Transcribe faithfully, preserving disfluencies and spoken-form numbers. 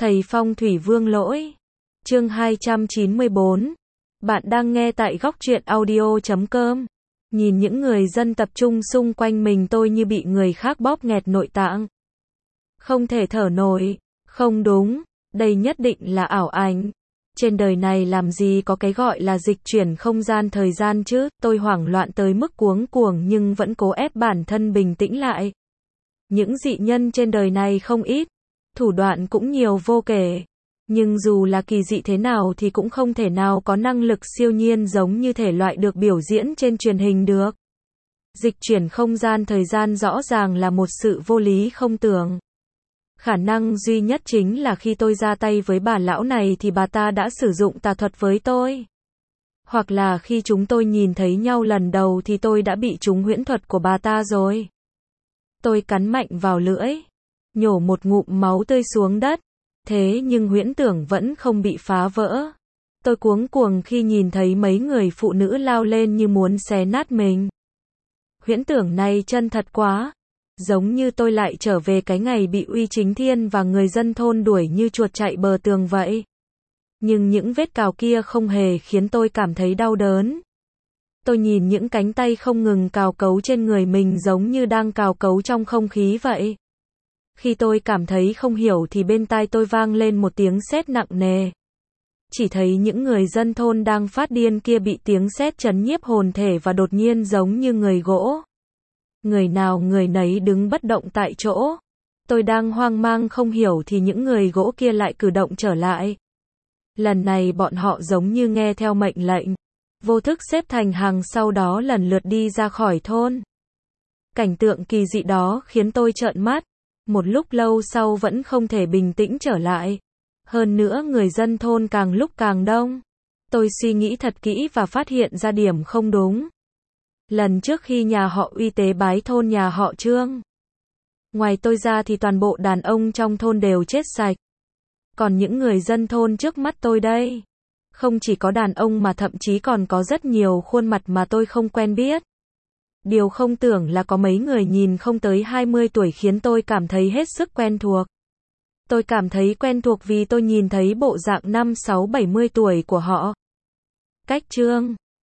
Thầy Phong Thủy Vương Lỗi. Chương hai trăm chín mươi bốn. Bạn đang nghe tại góc truyện audio chấm com. Nhìn những người dân tập trung xung quanh mình, tôi như bị người khác bóp nghẹt nội tạng. Không thể thở nổi. Không đúng, đây nhất định là ảo ảnh. Trên đời này làm gì có cái gọi là dịch chuyển không gian thời gian chứ? Tôi hoảng loạn tới mức cuống cuồng nhưng vẫn cố ép bản thân bình tĩnh lại. Những dị nhân trên đời này không ít, thủ đoạn cũng nhiều vô kể. Nhưng dù là kỳ dị thế nào thì cũng không thể nào có năng lực siêu nhiên giống như thể loại được biểu diễn trên truyền hình được. Dịch chuyển không gian thời gian rõ ràng là một sự vô lý không tưởng. Khả năng duy nhất chính là khi tôi ra tay với bà lão này thì bà ta đã sử dụng tà thuật với tôi. Hoặc là khi chúng tôi nhìn thấy nhau lần đầu thì tôi đã bị trúng huyễn thuật của bà ta rồi. Tôi cắn mạnh vào lưỡi, nhổ một ngụm máu tươi xuống đất. Thế nhưng huyễn tưởng vẫn không bị phá vỡ. Tôi cuống cuồng khi nhìn thấy mấy người phụ nữ lao lên như muốn xé nát mình. Huyễn tưởng này chân thật quá. Giống như tôi lại trở về cái ngày bị Uy Chính Thiên và người dân thôn đuổi như chuột chạy bờ tường vậy. Nhưng những vết cào kia không hề khiến tôi cảm thấy đau đớn. Tôi nhìn những cánh tay không ngừng cào cấu trên người mình giống như đang cào cấu trong không khí vậy. Khi tôi cảm thấy không hiểu thì bên tai tôi vang lên một tiếng sét nặng nề. Chỉ thấy những người dân thôn đang phát điên kia bị tiếng sét chấn nhiếp hồn thể và đột nhiên giống như người gỗ. Người nào người nấy đứng bất động tại chỗ. Tôi đang hoang mang không hiểu thì những người gỗ kia lại cử động trở lại. Lần này bọn họ giống như nghe theo mệnh lệnh. Vô thức xếp thành hàng sau đó lần lượt đi ra khỏi thôn. Cảnh tượng kỳ dị đó khiến tôi trợn mắt. Một lúc lâu sau vẫn không thể bình tĩnh trở lại. Hơn nữa người dân thôn càng lúc càng đông. Tôi suy nghĩ thật kỹ và phát hiện ra điểm không đúng. Lần trước khi nhà họ Uy tế bái thôn nhà họ Trương, ngoài tôi ra thì toàn bộ đàn ông trong thôn đều chết sạch. Còn những người dân thôn trước mắt tôi đây, không chỉ có đàn ông mà thậm chí còn có rất nhiều khuôn mặt mà tôi không quen biết. Điều không tưởng là có mấy người nhìn không tới hai mươi tuổi khiến tôi cảm thấy hết sức quen thuộc. Tôi cảm thấy quen thuộc vì tôi nhìn thấy bộ dạng năm sáu bảy mươi tuổi của họ. Cách Trương,